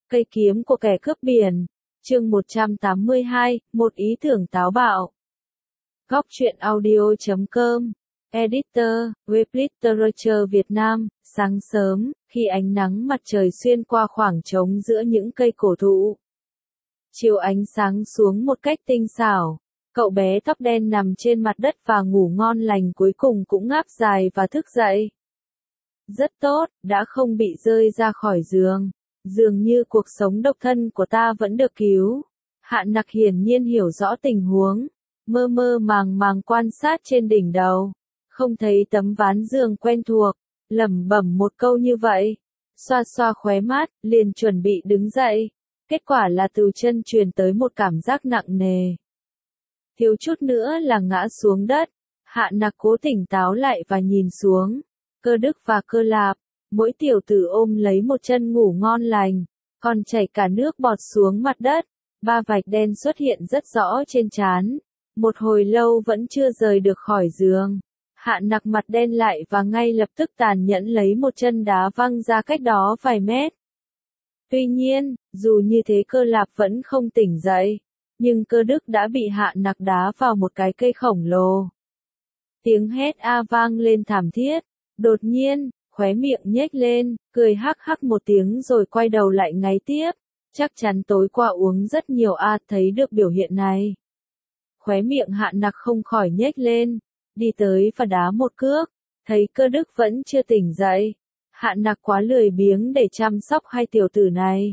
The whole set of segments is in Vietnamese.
Cây kiếm của kẻ cướp biển. Chương 182, một ý tưởng táo bạo. Góc truyện audio.com. Editor, Web Literature Việt Nam. Sáng sớm, khi ánh nắng mặt trời xuyên qua khoảng trống giữa những cây cổ thụ, chiếu ánh sáng xuống một cách tinh xảo, cậu bé tóc đen nằm trên mặt đất và ngủ ngon lành cuối cùng cũng ngáp dài và thức dậy. Rất tốt, đã không bị rơi ra khỏi giường. Dường như cuộc sống độc thân của ta vẫn được cứu. Hạn Nặc hiển nhiên hiểu rõ tình huống, mơ mơ màng màng quan sát trên đỉnh đầu, không thấy tấm ván giường quen thuộc, lẩm bẩm một câu như vậy, xoa xoa khóe mắt, liền chuẩn bị đứng dậy. Kết quả là từ chân truyền tới một cảm giác nặng nề. Thiếu chút nữa là ngã xuống đất. Hạn Nặc cố tỉnh táo lại và nhìn xuống. Cơ Đức và Cơ Lạp, mỗi tiểu tử ôm lấy một chân ngủ ngon lành, còn chảy cả nước bọt xuống mặt đất. Ba vạch đen xuất hiện rất rõ trên trán. Một hồi lâu vẫn chưa rời được khỏi giường. Hạn Nặc mặt đen lại và ngay lập tức tàn nhẫn lấy một chân đá văng ra cách đó vài mét. Tuy nhiên, dù như thế Cơ Lạp vẫn không tỉnh dậy, nhưng Cơ Đức đã bị Hạn Nặc đá vào một cái cây khổng lồ. Tiếng hét a vang lên thảm thiết. Đột nhiên, khóe miệng nhếch lên, cười hắc hắc một tiếng rồi quay đầu lại ngáy tiếp. Chắc chắn tối qua uống rất nhiều thấy được biểu hiện này. Khóe miệng Hạn Nặc không khỏi nhếch lên, đi tới và đá một cước, thấy Cơ Đức vẫn chưa tỉnh dậy. Hạn Nặc quá lười biếng để chăm sóc hai tiểu tử này.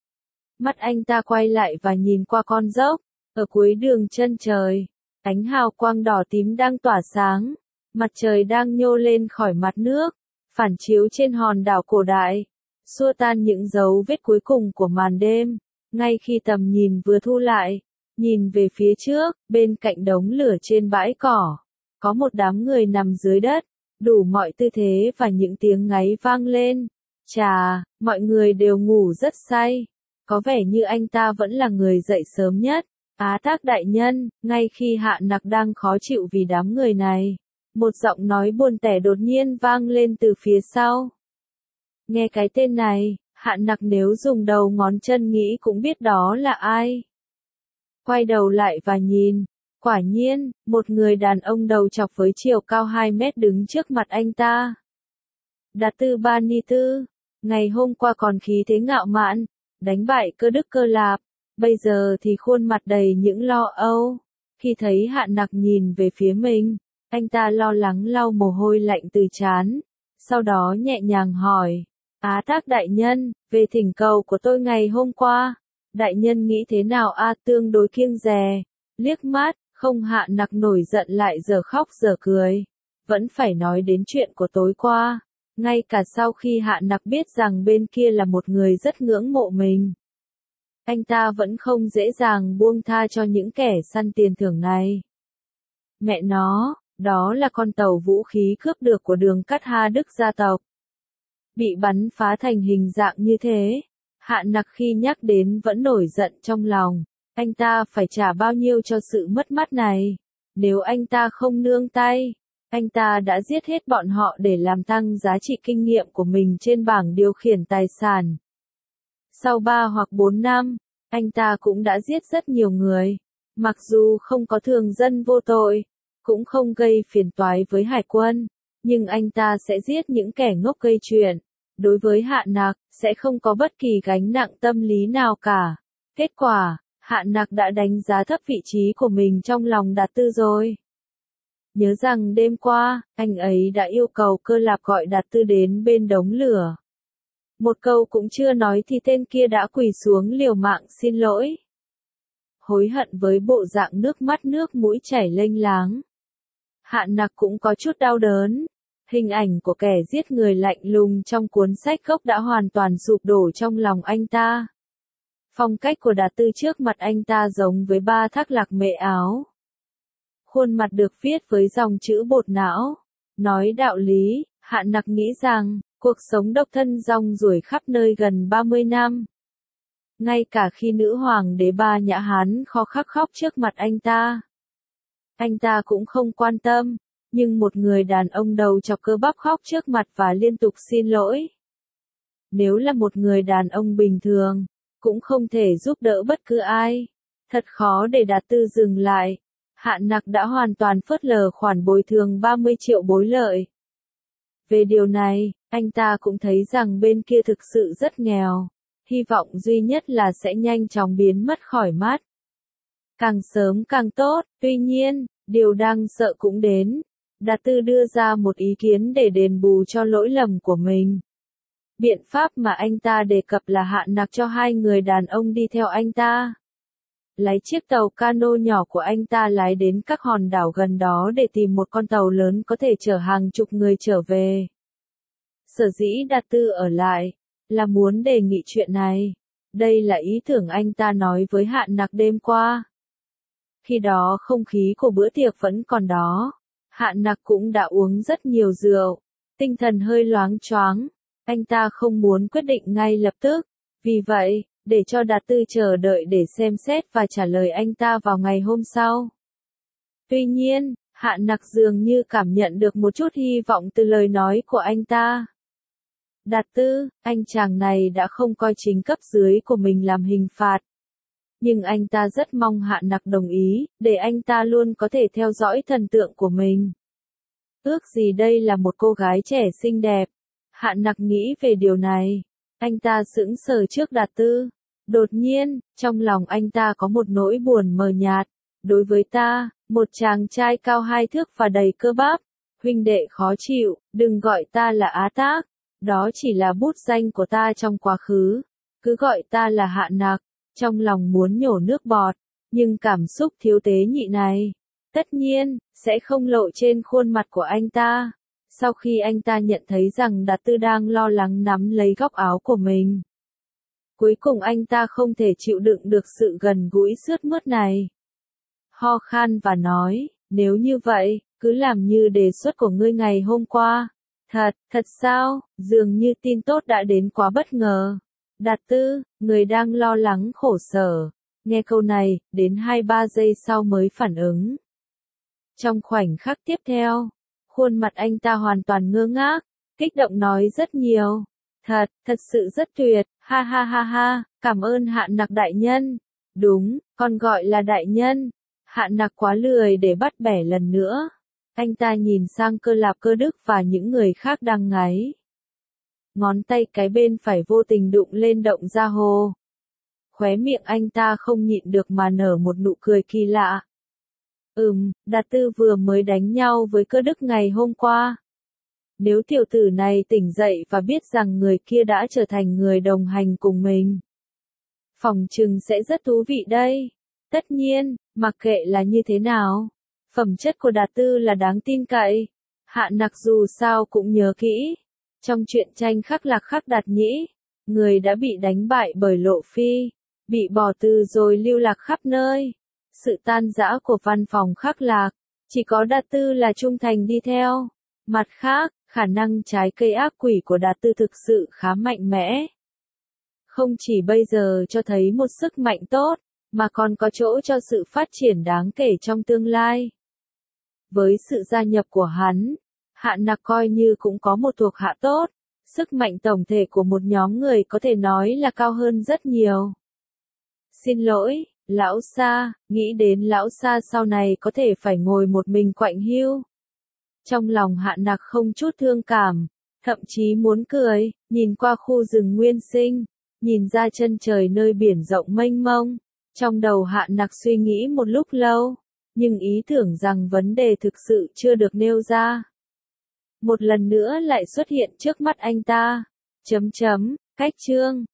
Mắt anh ta quay lại và nhìn qua con dốc, ở cuối đường chân trời, ánh hào quang đỏ tím đang tỏa sáng, mặt trời đang nhô lên khỏi mặt nước, phản chiếu trên hòn đảo cổ đại, xua tan những dấu vết cuối cùng của màn đêm. Ngay khi tầm nhìn vừa thu lại, nhìn về phía trước, bên cạnh đống lửa trên bãi cỏ, có một đám người nằm dưới đất, đủ mọi tư thế và những tiếng ngáy vang lên. Chà, mọi người đều ngủ rất say. Có vẻ như anh ta vẫn là người dậy sớm nhất. Á Tác đại nhân, ngay khi Hạn Nặc đang khó chịu vì đám người này, một giọng nói buồn tẻ đột nhiên vang lên từ phía sau. Nghe cái tên này, Hạn Nặc nếu dùng đầu ngón chân nghĩ cũng biết đó là ai. Quay đầu lại và nhìn, quả nhiên, một người đàn ông đầu chọc với chiều cao 2 mét đứng trước mặt anh ta. Đạt Tư Ba Ni Tư, ngày hôm qua còn khí thế ngạo mạn, đánh bại Cơ Đức Cơ Lạp, bây giờ thì khuôn mặt đầy những lo âu. Khi thấy Hạn Nặc nhìn về phía mình, anh ta lo lắng lau mồ hôi lạnh từ trán, sau đó nhẹ nhàng hỏi, Á Tác đại nhân, về thỉnh cầu của tôi ngày hôm qua, đại nhân nghĩ thế nào? Tương đối kiêng dè, liếc mắt, không. Hạn Nặc nổi giận lại giờ khóc giờ cười, vẫn phải nói đến chuyện của tối qua, ngay cả sau khi Hạn Nặc biết rằng bên kia là một người rất ngưỡng mộ mình. Anh ta vẫn không dễ dàng buông tha cho những kẻ săn tiền thưởng này. Mẹ nó, đó là con tàu vũ khí cướp được của Đường Cát Ha Đức gia tộc. Bị bắn phá thành hình dạng như thế, Hạn Nặc khi nhắc đến vẫn nổi giận trong lòng. Anh ta phải trả bao nhiêu cho sự mất mát này? Nếu anh ta không nương tay, anh ta đã giết hết bọn họ để làm tăng giá trị kinh nghiệm của mình trên bảng điều khiển tài sản. Sau 3 hoặc 4 năm, anh ta cũng đã giết rất nhiều người. Mặc dù không có thường dân vô tội, cũng không gây phiền toái với hải quân, nhưng anh ta sẽ giết những kẻ ngốc gây chuyện. Đối với Hạn Nặc, sẽ không có bất kỳ gánh nặng tâm lý nào cả. Kết quả, Hạn Nặc đã đánh giá thấp vị trí của mình trong lòng Đạt Tư rồi. Nhớ rằng đêm qua, anh ấy đã yêu cầu Cơ Lạp gọi Đạt Tư đến bên đống lửa. Một câu cũng chưa nói thì tên kia đã quỳ xuống liều mạng xin lỗi. Hối hận với bộ dạng nước mắt nước mũi chảy lênh láng. Hạn Nặc cũng có chút đau đớn. Hình ảnh của kẻ giết người lạnh lùng trong cuốn sách gốc đã hoàn toàn sụp đổ trong lòng anh ta. Phong cách của Đạt Tư trước mặt anh ta giống với ba thác lạc mệ áo. Khuôn mặt được viết với dòng chữ bột não. Nói đạo lý, Hạn Nặc nghĩ rằng, cuộc sống độc thân rong ruổi khắp nơi gần 30 năm. Ngay cả khi nữ hoàng đế Ba Nhã Hán khó khắc khóc trước mặt anh ta cũng không quan tâm. Nhưng một người đàn ông đầu chọc cơ bắp khóc trước mặt và liên tục xin lỗi. Nếu là một người đàn ông bình thường, cũng không thể giúp đỡ bất cứ ai. Thật khó để Đạt Tư dừng lại. Hạ Nặc đã hoàn toàn phớt lờ khoản bồi thường 30 triệu bối lợi. Về điều này, anh ta cũng thấy rằng bên kia thực sự rất nghèo. Hy vọng duy nhất là sẽ nhanh chóng biến mất khỏi mắt. Càng sớm càng tốt, tuy nhiên, điều đang sợ cũng đến. Đạt Tư đưa ra một ý kiến để đền bù cho lỗi lầm của mình. Biện pháp mà anh ta đề cập là Hạ Nặc cho 2 người đàn ông đi theo anh ta. Lấy chiếc tàu cano nhỏ của anh ta lái đến các hòn đảo gần đó để tìm một con tàu lớn có thể chở hàng chục người trở về. Sở dĩ Đạt Tư ở lại, là muốn đề nghị chuyện này. Đây là ý tưởng anh ta nói với Hạ Nặc đêm qua. Khi đó không khí của bữa tiệc vẫn còn đó. Hạ Nặc cũng đã uống rất nhiều rượu. Tinh thần hơi loáng choáng. Anh ta không muốn quyết định ngay lập tức. Vì vậy, để cho Đạt Tư chờ đợi để xem xét và trả lời anh ta vào ngày hôm sau. Tuy nhiên, Hạ Nặc dường như cảm nhận được một chút hy vọng từ lời nói của anh ta. Đạt Tư, anh chàng này đã không coi chính cấp dưới của mình làm hình phạt. Nhưng anh ta rất mong Hạ Nặc đồng ý, để anh ta luôn có thể theo dõi thần tượng của mình. Ước gì đây là một cô gái trẻ xinh đẹp. Hạ Nặc nghĩ về điều này. Anh ta sững sờ trước Đạt Tư. Đột nhiên, trong lòng anh ta có một nỗi buồn mờ nhạt. Đối với ta, một chàng trai cao 2 thước và đầy cơ bắp. Huynh đệ khó chịu, đừng gọi ta là Á Tác. Đó chỉ là bút danh của ta trong quá khứ. Cứ gọi ta là Hạ Nặc. Trong lòng muốn nhổ nước bọt. Nhưng cảm xúc thiếu tế nhị này, tất nhiên, sẽ không lộ trên khuôn mặt của anh ta. Sau khi anh ta nhận thấy rằng Đạt Tư đang lo lắng nắm lấy góc áo của mình. Cuối cùng anh ta không thể chịu đựng được sự gần gũi sướt mướt này. Ho khan và nói, nếu như vậy, cứ làm như đề xuất của ngươi ngày hôm qua. Thật sao, dường như tin tốt đã đến quá bất ngờ. Đạt Tư, người đang lo lắng khổ sở. Nghe câu này, đến 2-3 giây sau mới phản ứng. Trong khoảnh khắc tiếp theo, khuôn mặt anh ta hoàn toàn ngơ ngác, kích động nói rất nhiều. Thật sự rất tuyệt, ha ha ha ha, cảm ơn Hạ Nặc đại nhân. Đúng, con gọi là đại nhân. Hạ Nặc quá lười để bắt bẻ lần nữa. Anh ta nhìn sang Cơ Lạp Cơ Đức và những người khác đang ngáy. Ngón tay cái bên phải vô tình đụng lên động gia hồ. Khóe miệng anh ta không nhịn được mà nở một nụ cười kỳ lạ. Đạt Tư vừa mới đánh nhau với Cơ Đức ngày hôm qua. Nếu tiểu tử này tỉnh dậy và biết rằng người kia đã trở thành người đồng hành cùng mình, phỏng chừng sẽ rất thú vị đây. Tất nhiên, mặc kệ là như thế nào, phẩm chất của Đạt Tư là đáng tin cậy. Hạ Nặc dù sao cũng nhớ kỹ. Trong truyện tranh Khắc Lạc Khắc Đạt Nhĩ, người đã bị đánh bại bởi Lộ Phi, bị bỏ tù rồi lưu lạc khắp nơi. Sự tan rã của văn phòng Khắc Lạc, chỉ có Đạt Tư là trung thành đi theo. Mặt khác, khả năng trái cây ác quỷ của Đạt Tư thực sự khá mạnh mẽ. Không chỉ bây giờ cho thấy một sức mạnh tốt, mà còn có chỗ cho sự phát triển đáng kể trong tương lai. Với sự gia nhập của hắn, Hạ Nặc coi như cũng có một thuộc hạ tốt. Sức mạnh tổng thể của một nhóm người có thể nói là cao hơn rất nhiều. Xin lỗi, lão Sa, nghĩ đến lão Sa sau này có thể phải ngồi một mình quạnh hiu. Trong lòng Hạ Nặc không chút thương cảm, thậm chí muốn cười, nhìn qua khu rừng nguyên sinh, nhìn ra chân trời nơi biển rộng mênh mông. Trong đầu Hạ Nặc suy nghĩ một lúc lâu, nhưng ý tưởng rằng vấn đề thực sự chưa được nêu ra. Một lần nữa lại xuất hiện trước mắt anh ta. Cách chương